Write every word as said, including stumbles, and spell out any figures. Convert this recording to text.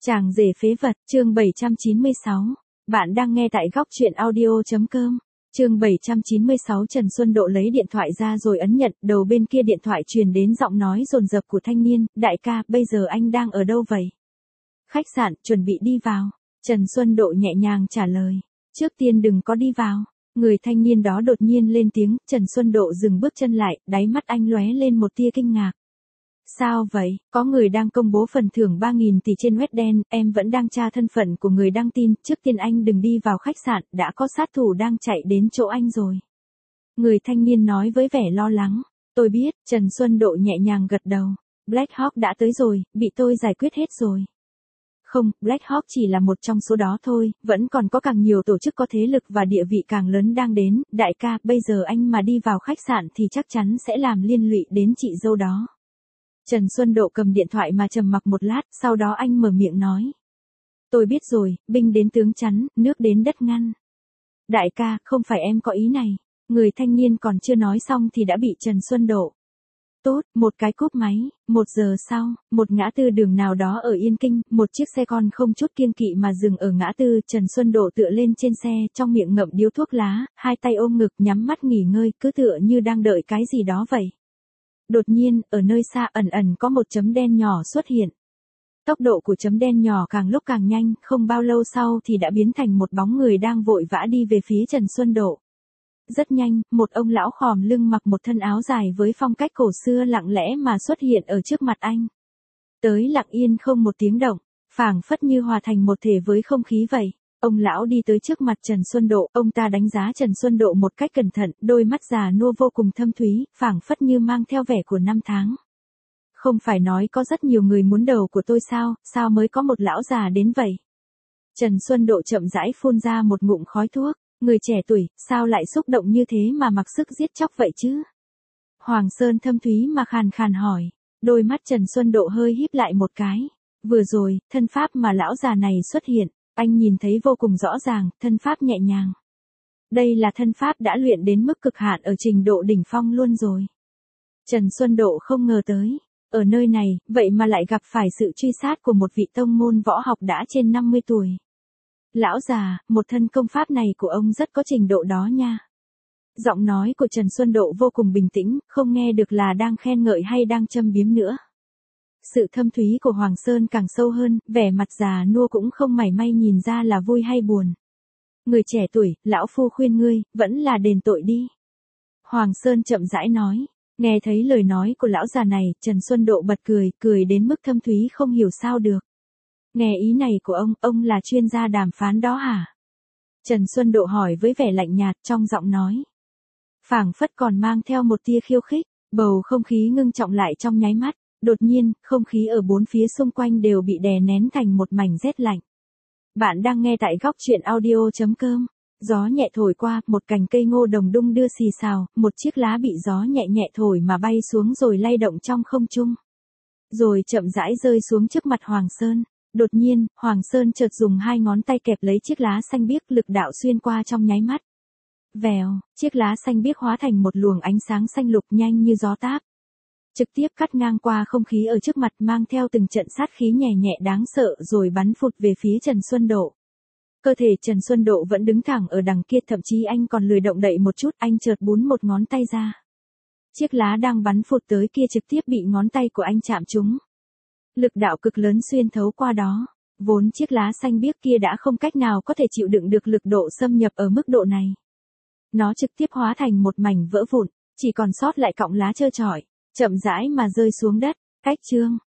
Chàng rể phế vật, chương bảy trăm chín mươi sáu. Bạn đang nghe tại góc truyện audio.com. Chương bảy trăm chín mươi sáu. Trần Xuân Độ lấy điện thoại ra rồi ấn nhận, đầu bên kia điện thoại truyền đến giọng nói dồn dập của thanh niên, đại ca, bây giờ anh đang ở đâu vậy? Khách sạn, chuẩn bị đi vào. Trần Xuân Độ nhẹ nhàng trả lời, trước tiên đừng có đi vào. Người thanh niên đó đột nhiên lên tiếng, Trần Xuân Độ dừng bước chân lại, đáy mắt anh lóe lên một tia kinh ngạc. Sao vậy, có người đang công bố phần thưởng ba nghìn tỷ trên web đen, em vẫn đang tra thân phận của người đăng tin, trước tiên anh đừng đi vào khách sạn, đã có sát thủ đang chạy đến chỗ anh rồi. Người thanh niên nói với vẻ lo lắng, tôi biết, Trần Xuân Độ nhẹ nhàng gật đầu, Black Hawk đã tới rồi, bị tôi giải quyết hết rồi. Không, Black Hawk chỉ là một trong số đó thôi, vẫn còn có càng nhiều tổ chức có thế lực và địa vị càng lớn đang đến, đại ca, bây giờ anh mà đi vào khách sạn thì chắc chắn sẽ làm liên lụy đến chị dâu đó. Trần Xuân Độ cầm điện thoại mà trầm mặc một lát, sau đó anh mở miệng nói. Tôi biết rồi, binh đến tướng chắn, nước đến đất ngăn. Đại ca, không phải em có ý này. Người thanh niên còn chưa nói xong thì đã bị Trần Xuân Độ. Tốt, một cái cúp máy, một giờ sau, một ngã tư đường nào đó ở Yên Kinh, một chiếc xe con không chút kiêng kỵ mà dừng ở ngã tư, Trần Xuân Độ tựa lên trên xe, trong miệng ngậm điếu thuốc lá, hai tay ôm ngực nhắm mắt nghỉ ngơi, cứ tựa như đang đợi cái gì đó vậy. Đột nhiên, ở nơi xa ẩn ẩn có một chấm đen nhỏ xuất hiện. Tốc độ của chấm đen nhỏ càng lúc càng nhanh, không bao lâu sau thì đã biến thành một bóng người đang vội vã đi về phía Trần Xuân Độ. Rất nhanh, một ông lão khòm lưng mặc một thân áo dài với phong cách cổ xưa lặng lẽ mà xuất hiện ở trước mặt anh. Tới lặng yên không một tiếng động, phảng phất như hòa thành một thể với không khí vậy. Ông lão đi tới trước mặt Trần Xuân Độ, ông ta đánh giá Trần Xuân Độ một cách cẩn thận, đôi mắt già nua vô cùng thâm thúy, phảng phất như mang theo vẻ của năm tháng. Không phải nói có rất nhiều người muốn đầu của tôi sao, sao mới có một lão già đến vậy? Trần Xuân Độ chậm rãi phun ra một ngụm khói thuốc, người trẻ tuổi, sao lại xúc động như thế mà mặc sức giết chóc vậy chứ? Hoàng Sơn thâm thúy mà khàn khàn hỏi, đôi mắt Trần Xuân Độ hơi híp lại một cái. Vừa rồi, thân pháp mà lão già này xuất hiện. Anh nhìn thấy vô cùng rõ ràng, thân pháp nhẹ nhàng. Đây là thân pháp đã luyện đến mức cực hạn ở trình độ đỉnh phong luôn rồi. Trần Xuân Độ không ngờ tới, ở nơi này, vậy mà lại gặp phải sự truy sát của một vị tông môn võ học đã trên năm mươi tuổi. Lão già, một thân công pháp này của ông rất có trình độ đó nha. Giọng nói của Trần Xuân Độ vô cùng bình tĩnh, không nghe được là đang khen ngợi hay đang châm biếm nữa. Sự thâm thúy của Hoàng Sơn càng sâu hơn, vẻ mặt già nua cũng không mảy may nhìn ra là vui hay buồn. Người trẻ tuổi, lão phu khuyên ngươi, vẫn là đền tội đi. Hoàng Sơn chậm rãi nói, nghe thấy lời nói của lão già này, Trần Xuân Độ bật cười, cười đến mức thâm thúy không hiểu sao được. Nghe ý này của ông, ông là chuyên gia đàm phán đó hả? Trần Xuân Độ hỏi với vẻ lạnh nhạt trong giọng nói. Phảng phất còn mang theo một tia khiêu khích, bầu không khí ngưng trọng lại trong nháy mắt. Đột nhiên, không khí ở bốn phía xung quanh đều bị đè nén thành một mảnh rét lạnh. Bạn đang nghe tại góc truyện audio.com. Gió nhẹ thổi qua, một cành cây ngô đồng đung đưa xì xào, một chiếc lá bị gió nhẹ nhẹ thổi mà bay xuống rồi lay động trong không trung. Rồi chậm rãi rơi xuống trước mặt Hoàng Sơn. Đột nhiên, Hoàng Sơn chợt dùng hai ngón tay kẹp lấy chiếc lá xanh biếc, lực đạo xuyên qua trong nháy mắt. Vèo, chiếc lá xanh biếc hóa thành một luồng ánh sáng xanh lục nhanh như gió táp. Trực tiếp cắt ngang qua không khí ở trước mặt mang theo từng trận sát khí nhẹ nhẹ đáng sợ rồi bắn phụt về phía Trần Xuân Độ. Cơ thể Trần Xuân Độ vẫn đứng thẳng ở đằng kia, thậm chí anh còn lười động đậy một chút, anh chợt búng một ngón tay ra. Chiếc lá đang bắn phụt tới kia trực tiếp bị ngón tay của anh chạm trúng. Lực đạo cực lớn xuyên thấu qua đó, vốn chiếc lá xanh biếc kia đã không cách nào có thể chịu đựng được lực độ xâm nhập ở mức độ này. Nó trực tiếp hóa thành một mảnh vỡ vụn, chỉ còn sót lại cọng lá trơ trọi. Chậm rãi mà rơi xuống đất, cách chương.